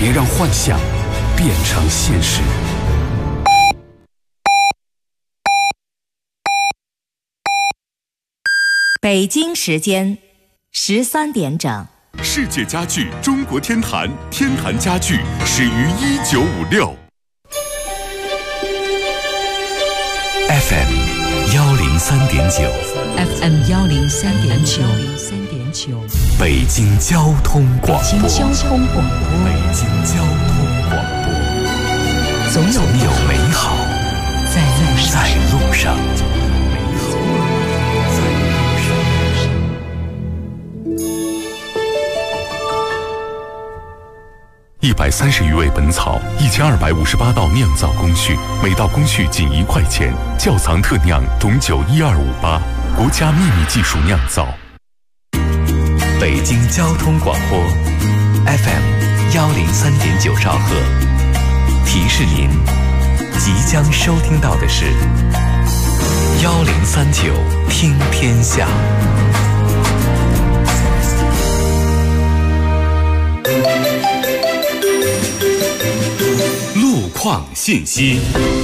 别让幻想变成现实。 北京时间13点整。 世界家具中国天坛，天坛家具始于1956。 FM 103.9 FM 103.9 北京交通广播。 北京交通广播。 北京交通广播。 总有美好在路上。 130余味本草，1258道酿造工序，每道工序仅1块钱。窖藏特酿董酒12588，国家秘密技术酿造。 北京交通广播 FM 103.9兆赫。提示您，即将收听到的是1039听天下。路况信息。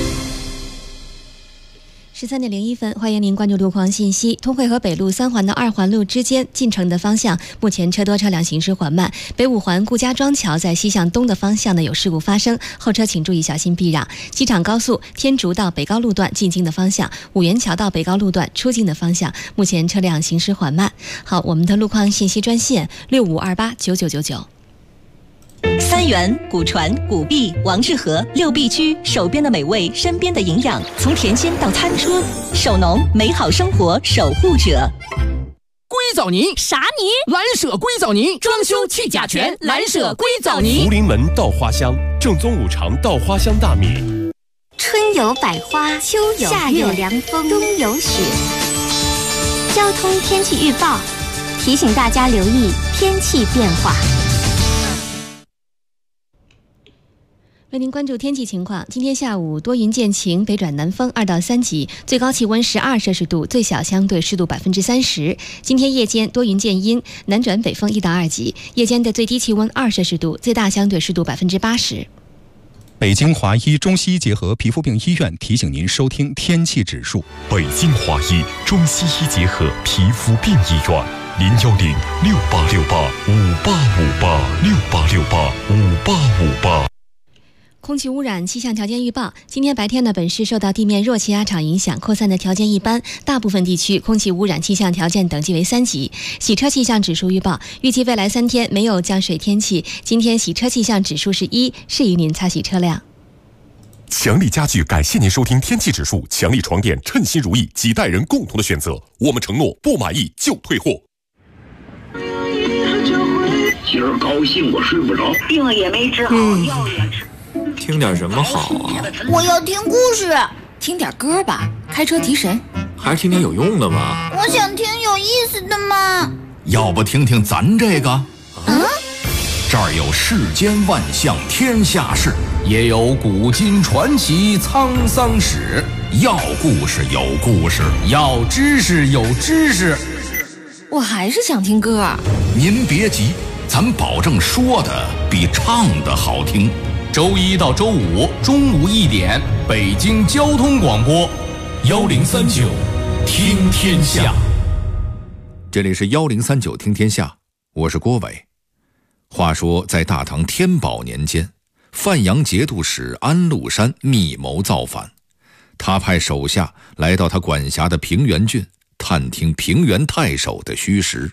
13点01分，欢迎您关注路况信息。通惠河北路3环到2环路之间进城的方向，目前车多，车辆行驶缓慢。北5环顾家庄桥在西向东的方向呢有事故发生，后车请注意小心避让。机场高速天竺到北高路段进京的方向，五元桥到北高路段出京的方向，目前车辆行驶缓慢。好，我们的路况信息专线65289999。 三元、古传、古币、王致和6必居，手边的美味，身边的营养，从田间到餐桌，手农美好生活守护者。 硅藻泥啥泥？ 蓝舍硅藻泥，装修去甲醛，蓝舍硅藻泥。 福临门稻花香，正宗五常稻花香大米。 春有百花，秋有夏有凉风，冬有雪。交通天气预报提醒大家留意天气变化。 为您关注天气情况。今天下午多云见晴，北转南风2到3级，最高气温12摄氏度，最小相对湿度30%。今天夜间多云见阴，南转北风1到2级，夜间的最低气温2摄氏度，最大相对湿度80%。 北京华医中西医结合皮肤病医院提醒您收听天气指数。 北京华医中西医结合皮肤病医院，01068685858，68685858。 空气污染气象条件预报：今天白天呢，本市受到地面弱气压场影响，扩散的条件一般，大部分地区空气污染气象条件等级为3级。洗车气象指数预报：预计未来3天没有降水天气，今天洗车气象指数是1，适宜您擦洗车辆。 强力家具感谢您收听天气指数，强力床垫称心如意，几代人共同的选择，我们承诺不满意就退货。 今儿高兴我睡不着， 病也没治好，药也吃。 听点什么好啊？ 我要听故事。 听点歌吧，开车提神。 还是听点有用的吧。 我想听有意思的嘛。 要不听听咱这个？这儿有世间万象天下事，也有古今传奇沧桑史。要故事有故事，要知识有知识。 我还是想听歌。 您别急，咱保证说的比唱的好听。周1到周5中午1点，北京交通广播1039听天下。 这里是1039听天下，我是郭伟。话说在大唐天宝年间，范阳节度使安禄山密谋造反，他派手下来到他管辖的平原郡，探听平原太守的虚实。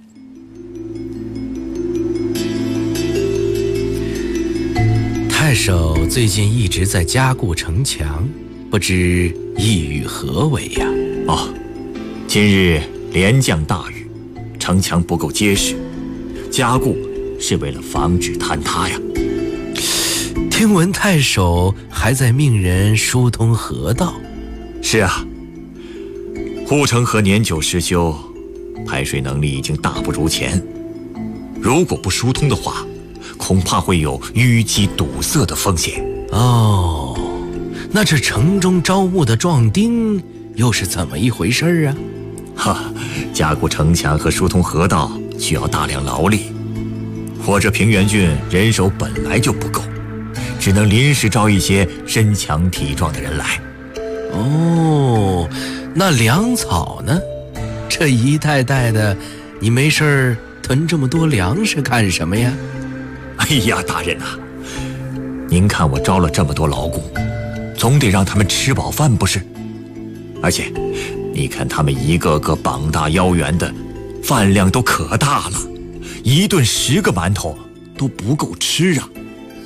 太守最近一直在加固城墙，不知意欲何为呀？ 今日连降大雨，城墙不够结实，加固是为了防止坍塌呀。 听闻太守还在命人疏通河道。 是啊，护城河年久失修，排水能力已经大不如前，如果不疏通的话，恐怕会有淤积堵塞的风险。 那这城中招募的壮丁又是怎么一回事啊？ 加固城墙和疏通河道需要大量劳力， 我这平原郡人手本来就不够，只能临时招一些身强体壮的人来。 哦，那粮草呢？这一袋袋的，你没事儿囤这么多粮食干什么呀？ 哎呀，大人啊，您看我招了这么多劳工，总得让他们吃饱饭不是？而且你看他们一个个膀大腰圆的，饭量都可大了，一顿10个馒头都不够吃啊。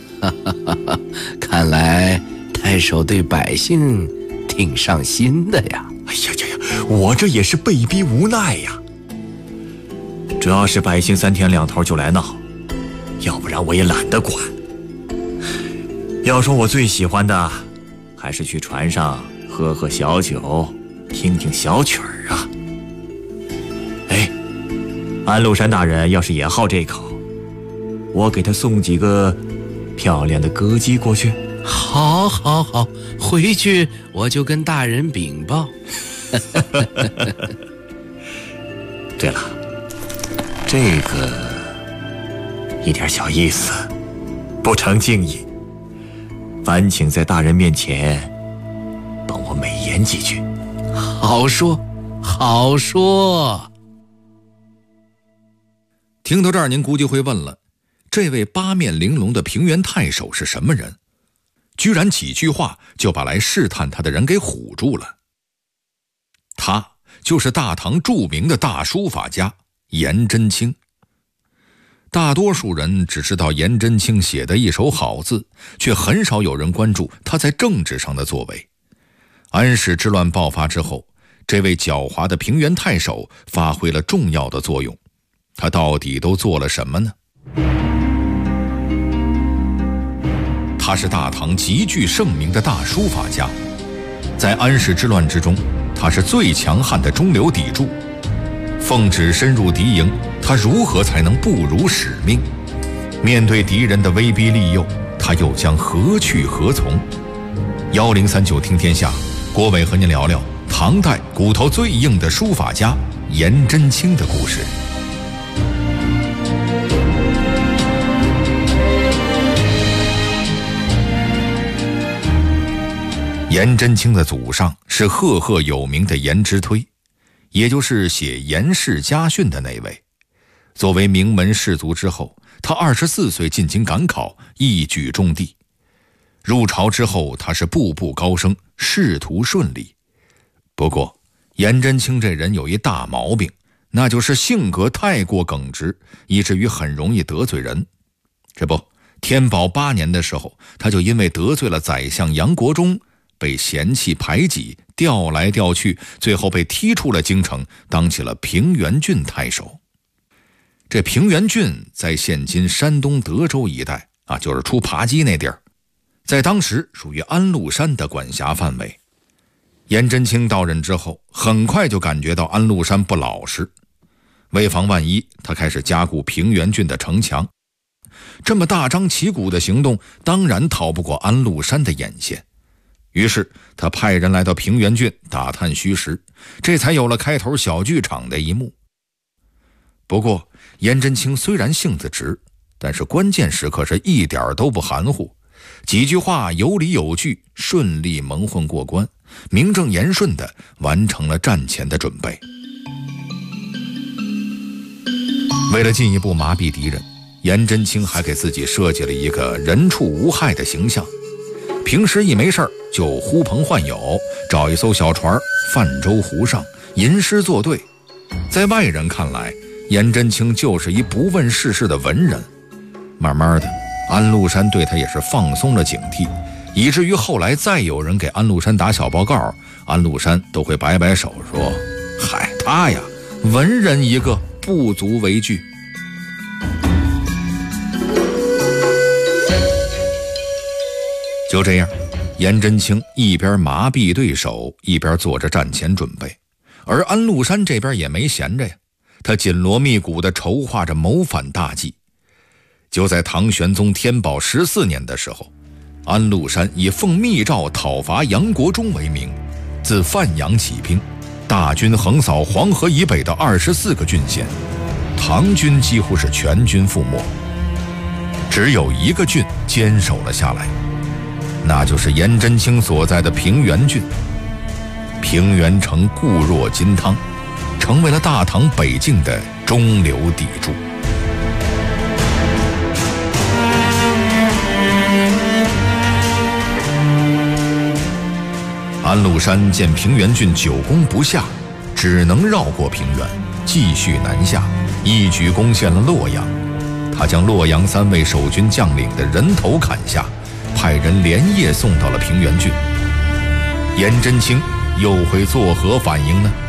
看来太守对百姓挺上心的呀。 哎呀呀呀，我这也是被逼无奈呀。主要是百姓3天2头就来闹，要不然我也懒得管。要说我最喜欢的，还是去船上喝喝小酒，听听小曲儿啊。哎，安禄山大人要是也好这口，我给他送几个漂亮的歌姬过去。 好，好，好，回去我就跟大人禀报。 对了，这个一点小意思，不成敬意，烦请在大人面前帮我美言几句。 好说，好说。 听到这儿，您估计会问了，这位八面玲珑的平原太守是什么人？居然几句话就把来试探他的人给唬住了。他就是大唐著名的大书法家颜真卿。大多数人只知道颜真卿写的一手好字，却很少有人关注他在政治上的作为。安史之乱爆发之后，这位狡猾的平原太守发挥了重要的作用。他到底都做了什么呢？他是大唐极具盛名的大书法家，在安史之乱之中，他是最强悍的中流砥柱。奉旨深入敌营，他如何才能不辱使命？面对敌人的威逼利诱，他又将何去何从？1039听天下，郭伟和您聊聊唐代骨头最硬的书法家颜真卿的故事。颜真卿的祖上是赫赫有名的颜之推，也就是写颜氏家训的那位。作为名门士族之后，他24岁进京赶考，一举中第。入朝之后，他是步步高升，仕途顺利。不过颜真卿这人有一大毛病，那就是性格太过耿直，以至于很容易得罪人。这不，天宝8年的时候，他就因为得罪了宰相杨国忠，被嫌弃排挤，调来调去，最后被踢出了京城，当起了平原郡太守。这平原郡在现今山东德州一带啊，就是出扒鸡那地儿，在当时属于安禄山的管辖范围。颜真卿到任之后，很快就感觉到安禄山不老实，为防万一，他开始加固平原郡的城墙。这么大张旗鼓的行动，当然逃不过安禄山的眼线。于是他派人来到平原郡打探虚实，这才有了开头小剧场的一幕。不过颜真卿虽然性子直，但是关键时刻是一点都不含糊，几句话有理有据，顺利蒙混过关，名正言顺地完成了战前的准备。为了进一步麻痹敌人，颜真卿还给自己设计了一个人畜无害的形象。平时一没事儿就呼朋唤友，找一艘小船泛舟湖上吟诗作对。在外人看来，颜真卿就是一不问世事的文人。慢慢的，安禄山对他也是放松了警惕，以至于后来再有人给安禄山打小报告，安禄山都会摆摆手说：嗨，他呀，文人一个，不足为惧。就这样，颜真卿一边麻痹对手，一边做着战前准备。而安禄山这边也没闲着呀，他紧锣密鼓地筹划着谋反大计。就在唐玄宗天宝14年的时候，安禄山以奉密诏讨伐杨国忠为名，自范阳起兵，大军横扫黄河以北的24个郡县，唐军几乎是全军覆没。 只有一个郡坚守了下来，那就是颜真卿所在的平原郡。平原城固若金汤，成为了大唐北境的中流砥柱。安禄山见平原郡久攻不下，只能绕过平原，继续南下，一举攻陷了洛阳。他将洛阳3位守军将领的人头砍下，派人连夜送到了平原郡。颜真卿又会作何反应呢？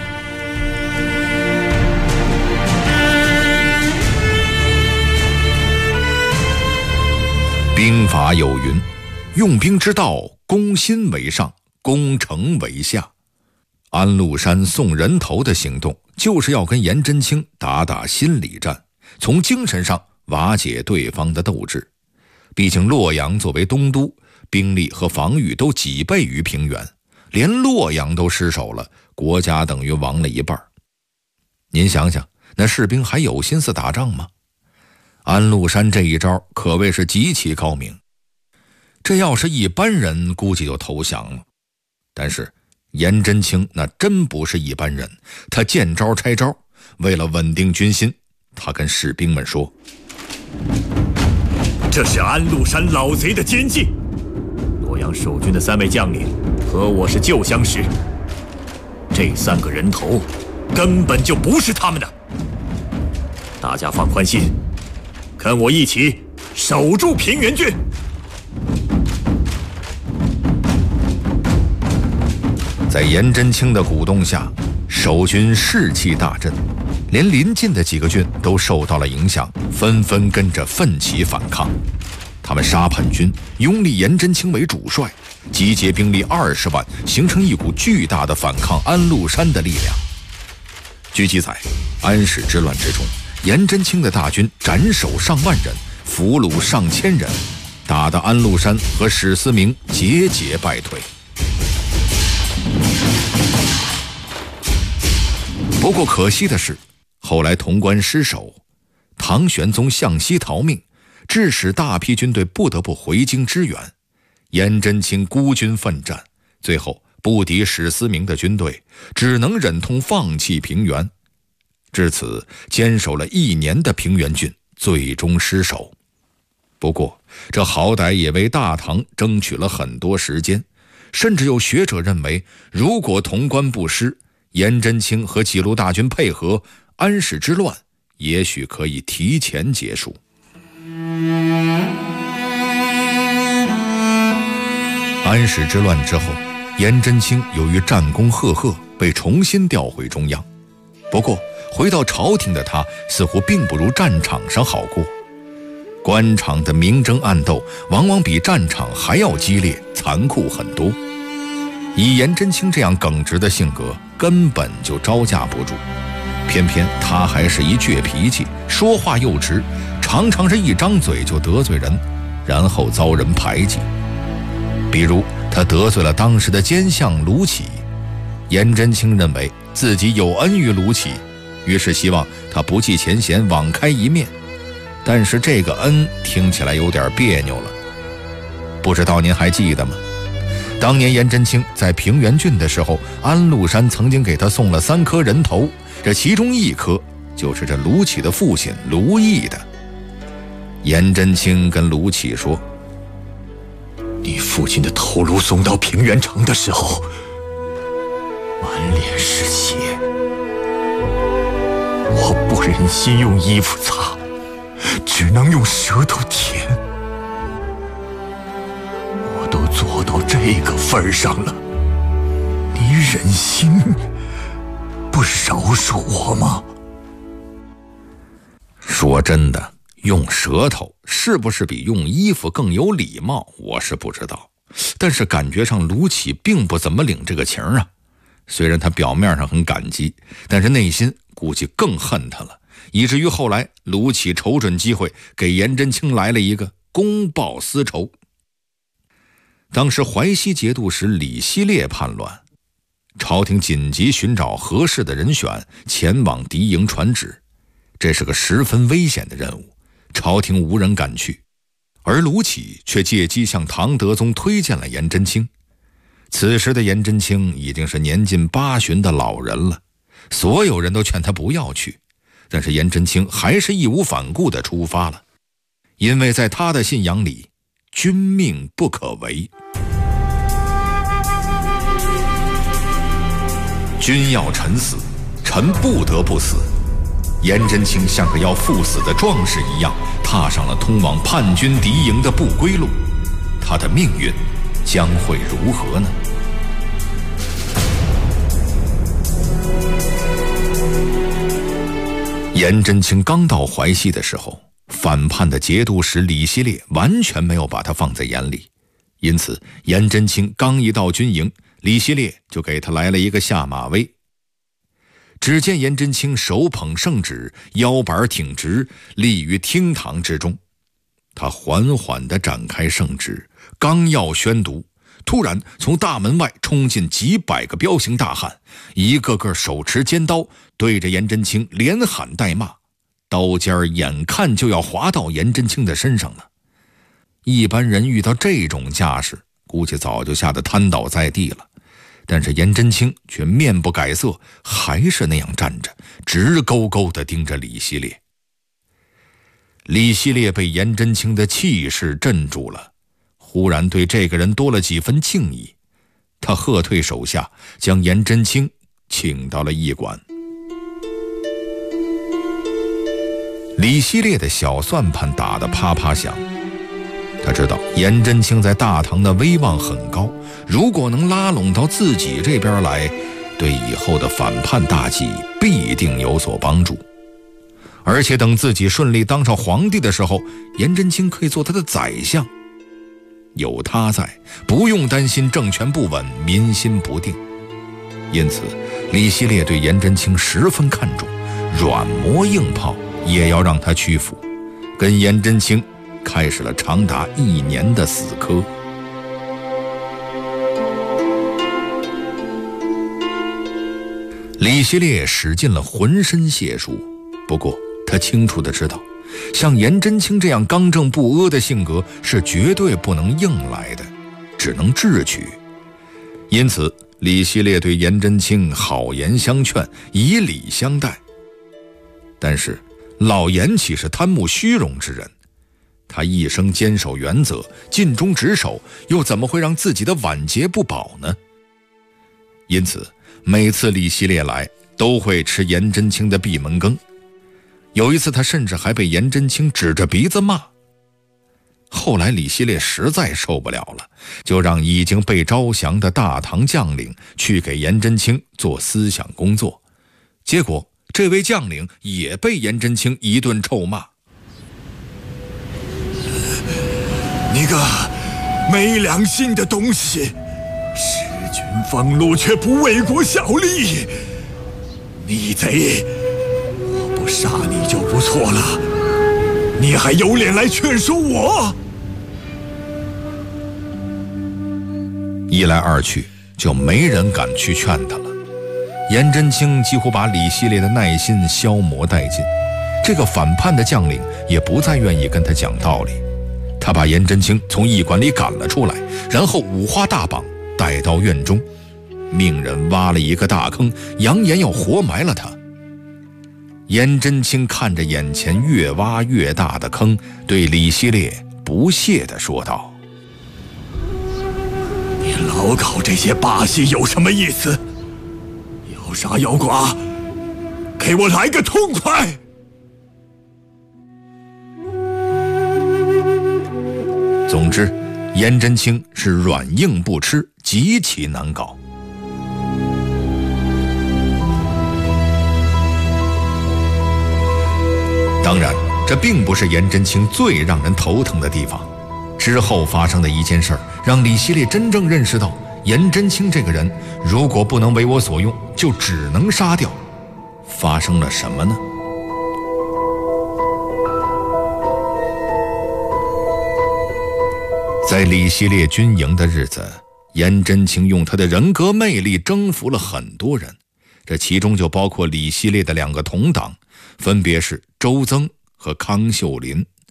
兵法有云：用兵之道，攻心为上，攻城为下。安禄山送人头的行动，就是要跟颜真卿打打心理战，从精神上瓦解对方的斗志。毕竟洛阳作为东都，兵力和防御都几倍于平原，连洛阳都失守了，国家等于亡了一半。您想想，那士兵还有心思打仗吗？安禄山这一招可谓是极其高明，这要是一般人估计就投降了。但是颜真卿那真不是一般人，他见招拆招，为了稳定军心，他跟士兵们说： 这是安禄山老贼的奸计，洛阳守军的3位将领和我是旧相识，这3个人头根本就不是他们的。大家放宽心，跟我一起守住平原郡。 在颜真卿的鼓动下，守军士气大振，连邻近的几个郡都受到了影响，纷纷跟着奋起反抗。他们杀叛军，拥立颜真卿为主帅，集结兵力20万，形成一股巨大的反抗安禄山的力量。据记载，安史之乱之中，颜真卿的大军斩首上万人，俘虏上千人，打得安禄山和史思明节节败退。不过可惜的是，后来潼关失守，唐玄宗向西逃命，致使大批军队不得不回京支援。颜真卿孤军奋战，最后不敌史思明的军队，只能忍痛放弃平原。至此，坚守了1年的平原郡最终失守。不过，这好歹也为大唐争取了很多时间，甚至有学者认为，如果潼关不失，颜真卿和几路大军配合，安史之乱也许可以提前结束。安史之乱之后，颜真卿由于战功赫赫，被重新调回中央。不过，回到朝廷的他似乎并不如战场上好过。官场的明争暗斗往往比战场还要激烈残酷很多。以颜真卿这样耿直的性格，根本就招架不住。偏偏他还是一倔脾气，说话又直，常常是一张嘴就得罪人，然后遭人排挤。比如他得罪了当时的奸相卢杞，颜真卿认为自己有恩于卢杞，于是希望他不计前嫌，网开一面。但是这个恩听起来有点别扭了。不知道您还记得吗？当年颜真卿在平原郡的时候，安禄山曾经给他送了3颗人头，这其中1颗就是这卢杞的父亲卢毅的。颜真卿跟卢杞说： 你父亲的头颅送到平原城的时候，满脸是血，我不忍心用衣服擦，只能用舌头舔。我都做到这个份上了，你忍心不饶恕我吗？ 说真的，用舌头是不是比用衣服更有礼貌，我是不知道。但是感觉上卢杞并不怎么领这个情啊。虽然他表面上很感激，但是内心估计更恨他了，以至于后来卢杞瞅准机会，给颜真卿来了一个公报私仇。当时淮西节度使李希烈叛乱，朝廷紧急寻找合适的人选前往敌营传旨，这是个十分危险的任务， 朝廷无人敢去，而卢杞却借机向唐德宗推荐了颜真卿。此时的颜真卿已经是年近80的老人了，所有人都劝他不要去，但是颜真卿还是义无反顾地出发了，因为在他的信仰里，君命不可违。君要臣死，臣不得不死。颜真卿像个要赴死的壮士一样，踏上了通往叛军敌营的不归路。他的命运将会如何呢？颜真卿刚到淮西的时候，反叛的节度使李希烈完全没有把他放在眼里，因此颜真卿刚一到军营，李希烈就给他来了一个下马威。只见颜真卿手捧圣旨，腰板挺直，立于厅堂之中。他缓缓地展开圣旨，刚要宣读，突然从大门外冲进几百个彪形大汉，一个个手持尖刀，对着颜真卿连喊带骂，刀尖眼看就要划到颜真卿的身上了。一般人遇到这种架势，估计早就吓得瘫倒在地了，但是颜真卿却面不改色，还是那样站着，直勾勾地盯着李希烈。李希烈被颜真卿的气势镇住了，忽然对这个人多了几分敬意。他喝退手下，将颜真卿请到了驿馆。李希烈的小算盘打得啪啪响，他知道颜真卿在大唐的威望很高，如果能拉拢到自己这边来，对以后的反叛大计必定有所帮助。而且等自己顺利当上皇帝的时候，颜真卿可以做他的宰相。有他在，不用担心政权不稳，民心不定。因此李希烈对颜真卿十分看重，软磨硬泡也要让他屈服，跟颜真卿开始了长达1年的死磕。李希烈使尽了浑身解数，不过他清楚地知道，像颜真卿这样刚正不阿的性格是绝对不能硬来的，只能智取。因此李希烈对颜真卿好言相劝，以礼相待。但是老颜岂是贪慕虚荣之人，他一生坚守原则，尽忠职守，又怎么会让自己的晚节不保呢？因此每次李希烈来，都会吃颜真卿的闭门羹。有一次他甚至还被颜真卿指着鼻子骂。后来李希烈实在受不了了，就让已经被招降的大唐将领去给颜真卿做思想工作，结果这位将领也被颜真卿一顿臭骂。 你个没良心的东西，弑君俸禄却不为国效力，逆贼！我不杀你就不错了，你还有脸来劝说我？ 一来二去，就没人敢去劝他了。颜真卿几乎把李希烈的耐心消磨殆尽，这个反叛的将领也不再愿意跟他讲道理。他把颜真卿从驿馆里赶了出来，然后五花大绑带到院中，命人挖了一个大坑，扬言要活埋了他。颜真卿看着眼前越挖越大的坑，对李希烈不屑地说道： 你老搞这些把戏有什么意思？要杀要剐，给我来个痛快！ 总之，颜真卿是软硬不吃，极其难搞。当然，这并不是颜真卿最让人头疼的地方。之后发生的一件事儿，让李希烈真正认识到，颜真卿这个人，如果不能为我所用，就只能杀掉。发生了什么呢？在李希烈军营的日子，颜真卿用他的人格魅力征服了很多人，这其中就包括李希烈的2个同党，分别是周增和康秀林。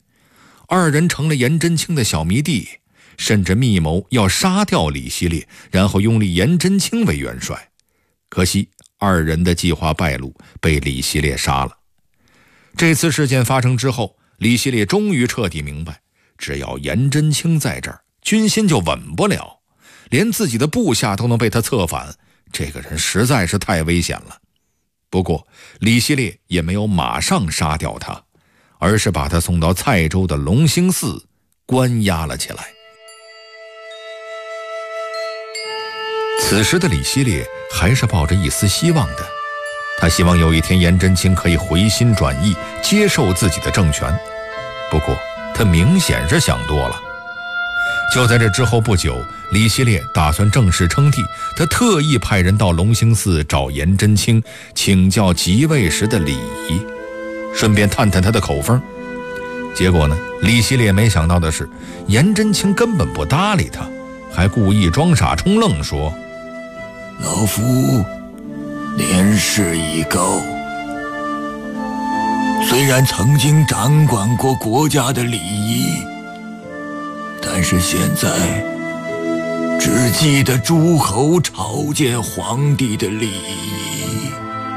二人成了颜真卿的小迷弟，甚至密谋要杀掉李希烈，然后拥立颜真卿为元帅。可惜二人的计划败露，被李希烈杀了。这次事件发生之后，李希烈终于彻底明白，只要颜真卿在这儿，军心就稳不了，连自己的部下都能被他策反，这个人实在是太危险了。不过李希烈也没有马上杀掉他，而是把他送到蔡州的隆兴寺关押了起来。此时的李希烈还是抱着一丝希望的，他希望有一天颜真卿可以回心转意，接受自己的政权。不过他明显是想多了。就在这之后不久，李希烈打算正式称帝，他特意派人到隆兴寺找颜真卿请教即位时的礼仪，顺便探探他的口风。结果呢，李希烈没想到的是，颜真卿根本不搭理他，还故意装傻充愣说： 老夫年事已高，虽然曾经掌管过国家的礼仪，但是现在只记得诸侯朝见皇帝的礼仪。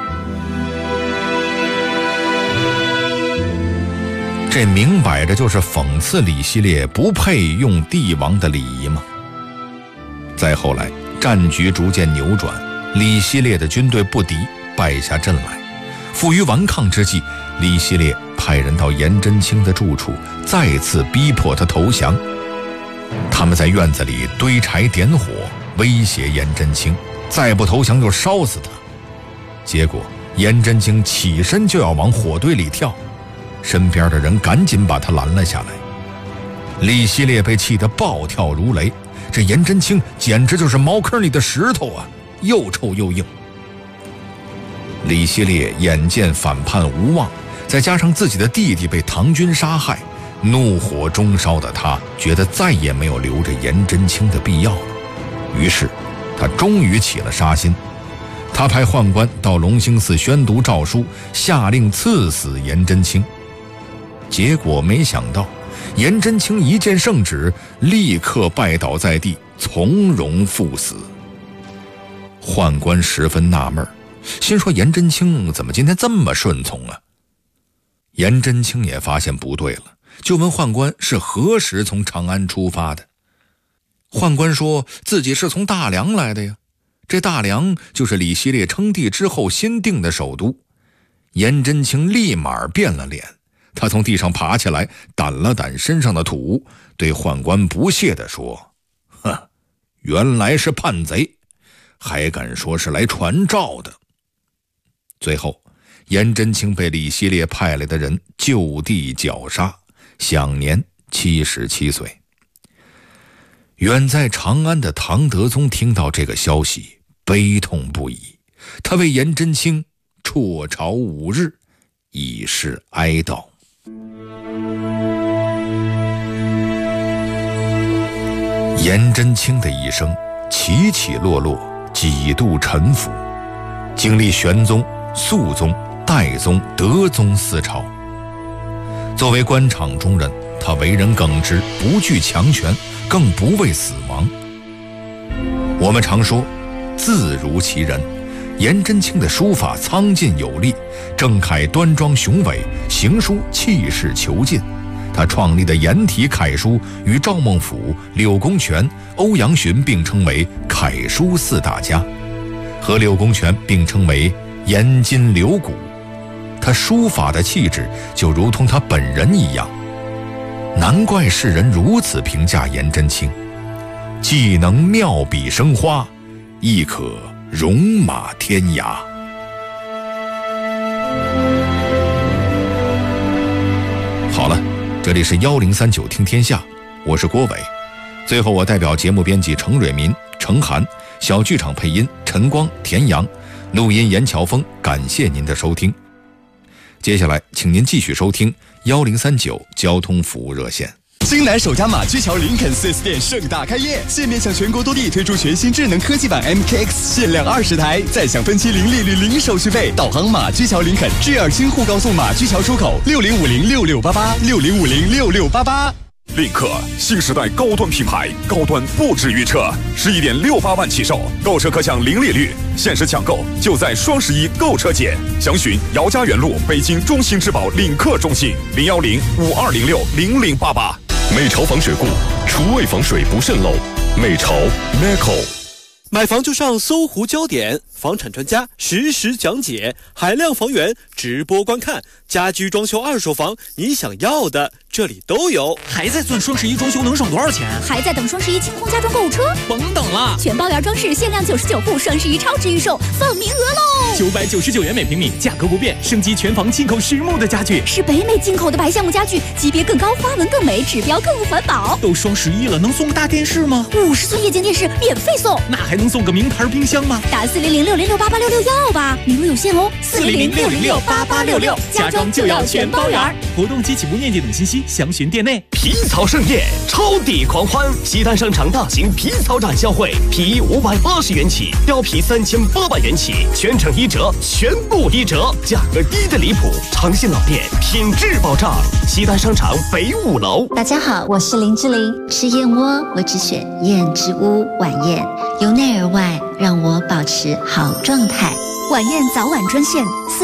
这明摆着就是讽刺李希烈不配用帝王的礼仪嘛。再后来战局逐渐扭转，李希烈的军队不敌，败下阵来。负隅顽抗之际，李希烈派人到颜真卿的住处，再次逼迫他投降。他们在院子里堆柴点火，威胁颜真卿，再不投降就烧死他。结果颜真卿起身就要往火堆里跳，身边的人赶紧把他拦了下来。李希烈被气得暴跳如雷，这颜真卿简直就是茅坑里的石头啊，又臭又硬。李希烈眼见反叛无望，再加上自己的弟弟被唐军杀害，怒火中烧的他觉得再也没有留着颜真卿的必要了，于是他终于起了杀心。他派宦官到隆兴寺宣读诏书，下令赐死颜真卿。结果没想到颜真卿一见圣旨，立刻拜倒在地，从容赴死。宦官十分纳闷，心说颜真卿怎么今天这么顺从啊？颜真卿也发现不对了，就问宦官是何时从长安出发的。宦官说自己是从大梁来的呀，这大梁就是李希烈称帝之后新定的首都。颜真卿立马变了脸，他从地上爬起来，掸了掸身上的土，对宦官不屑地说：哼，原来是叛贼，还敢说是来传诏的。最后颜真卿被李希烈派来的人就地绞杀，享年77岁。远在长安的唐德宗听到这个消息，悲痛不已，他为颜真卿辍朝5日，以示哀悼。颜真卿的一生起起落落，几度沉浮，经历玄宗、肃宗、代宗、德宗4朝。作为官场中人，他为人耿直，不惧强权，更不畏死亡。我们常说字如其人，颜真卿的书法苍劲有力，正楷端庄雄伟，行书气势遒劲。他创立的颜体楷书与赵孟頫、柳公权、欧阳询并称为楷书4大家，和柳公权并称为颜筋柳骨。他书法的气质就如同他本人一样，难怪世人如此评价颜真卿，既能妙笔生花，亦可戎马天涯。好了，这里是1039听天下，我是郭伟。最后我代表节目编辑程蕊民、程涵，小剧场配音陈光、田阳，录音严乔峰，感谢您的收听。接下来请您继续收听1039交通服务热线。 京南首家马驹桥林肯 4S 店盛大开业，现面向全国多地推出全新智能科技版 MKX， 限量20台，再享分期零利率、零手续费。导航马驹桥林肯，G2京沪高速马驹桥出口，60506688，60506688。 领克新时代高端品牌，高端不止于车，11.68万起售，购车可享零利率，限时抢购就在双11购车节，详询姚家园路北京中兴之宝领克中心，01052060088。 美潮防水固，厨卫防水不渗漏。美潮 Meco。 买房就上搜狐焦点，房产专家实时讲解，海量房源直播观看，家居装修二手房，你想要的这里都有。 还在算双11装修能省多少钱？ 还在等双11清空家装购物车？ 甭等了， 全包圆装饰限量99户，双11超值预售，放名额喽 ！999元每平米，价格不变，升级全房进口实木的家具， 是北美进口的白橡木家具，级别更高，花纹更美，指标更环保。 都双11了，能送个大电视吗 ？50寸液晶电视免费送， 那还能送个名牌冰箱吗？ 打400668866要吧，名额有限哦！400668866，家装就要全包圆。 活动及起步面积等信息详询店内。 皮草盛宴，超抵狂欢！西单商场大型皮草展销会，皮衣580元起，貂皮3800元起，全程1折，全部1折，价格低的离谱。长信老店，品质保障。西单商场北5楼。 大家好，我是林志玲。吃燕窝，我只选燕之屋晚宴，由内而外让我保持好状态。 晚宴早晚专线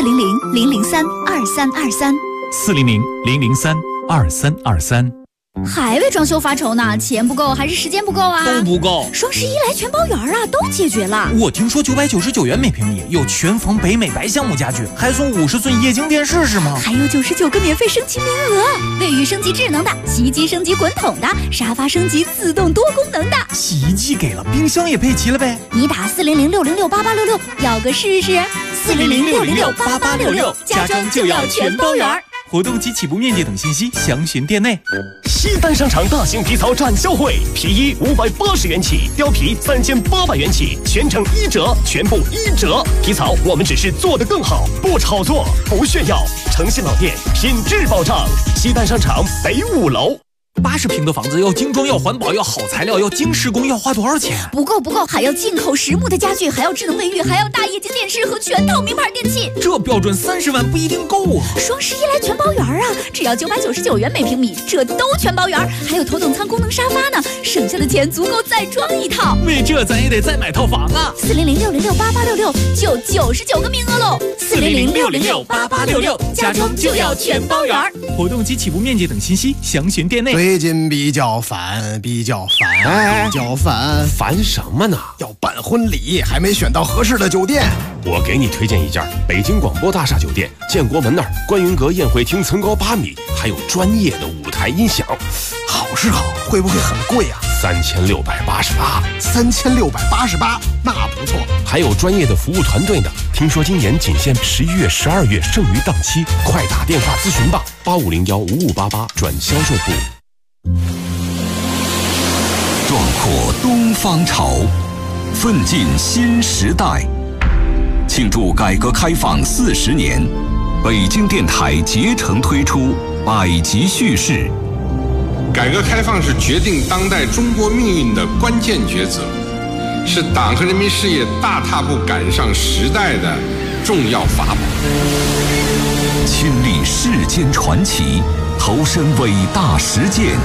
400-003-2323，400-003-2323。 还为装修发愁呢？钱不够还是时间不够啊？ 都不够。 双11来全包圆啊，都解决了。 我听说999元每平米有全房北美白橡木家具，还送50寸液晶电视是吗？ 还有99个免费升级名额，卫浴升级智能的，洗衣机升级滚筒的，沙发升级自动多功能的。 洗衣机给了，冰箱也配齐了呗？ 你打400-606-8866要个试试，400-606-8866，家装就要全包圆。 活动及起步面积等信息详询店内。 西单商场大型皮草展销会，皮衣580元起，貂皮3800元起，全程1折，全部1折。皮草我们只是做得更好，不炒作，不炫耀。诚信老店，品质保障。西单商场北5楼。 80平的房子要精装，要环保，要好材料，要精施工，要花多少钱？ 不够，还要进口实木的家具，还要智能卫浴，还要大液晶电视和全套名牌电器。 这标准30万不一定够啊！ 双11来全包圆啊，只要999元每平米，这都全包圆，还有头等舱功能沙发呢，省下的钱足够再装一套。 为这咱也得再买套房啊 ！400-606-8866就99个名额喽！400-606-8866，家装就要全包圆。 活动及起步面积等信息详询店内。 最近比较烦， 烦什么呢？ 要办婚礼，还没选到合适的酒店。 我给你推荐一家北京广播大厦酒店，建国门那儿，观云阁宴会厅层高8米，还有专业的舞台音响。 好是好，会不会很贵啊 ？3688， 那不错。 还有专业的服务团队呢。听说今年仅限11月、12月剩余档期，快打电话咨询吧，85015588转销售部。 壮阔东方潮，奋进新时代。庆祝改革开放40年，北京电台竭诚推出百集叙事。 改革开放是决定当代中国命运的关键抉择，是党和人民事业大踏步赶上时代的重要法宝。 亲历世间传奇，投身伟大实践，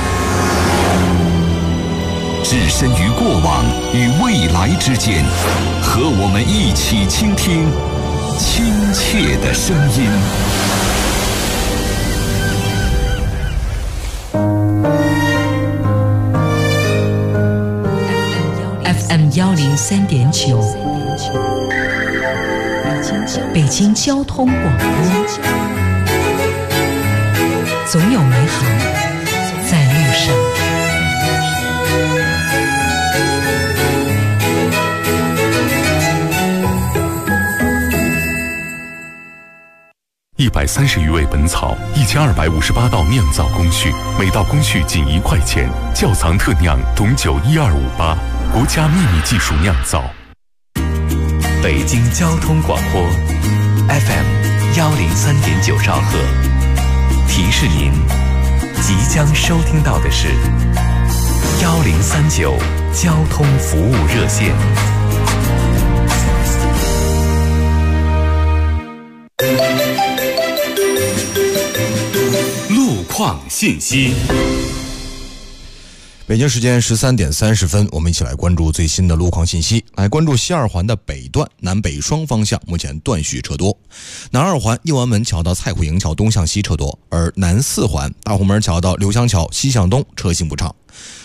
置身于过往与未来之间，和我们一起倾听亲切的声音。 FM 103.9，北京交通广播，总有美好在路上。 130余味本草，1258道酿造工序，每道工序仅1块钱，窖藏特酿董酒12588，国家秘密技术酿造。 北京交通广播 FM 103.9兆赫，提示您即将收听到的是1039交通服务热线。路况信息。 北京时间13点30分，我们一起来关注最新的路况信息。来关注西二环的北段南北双方向目前断续车多，南二环右安门桥到蔡虎营桥东向西车多，而南四环大红门桥到刘湘桥西向东车行不畅。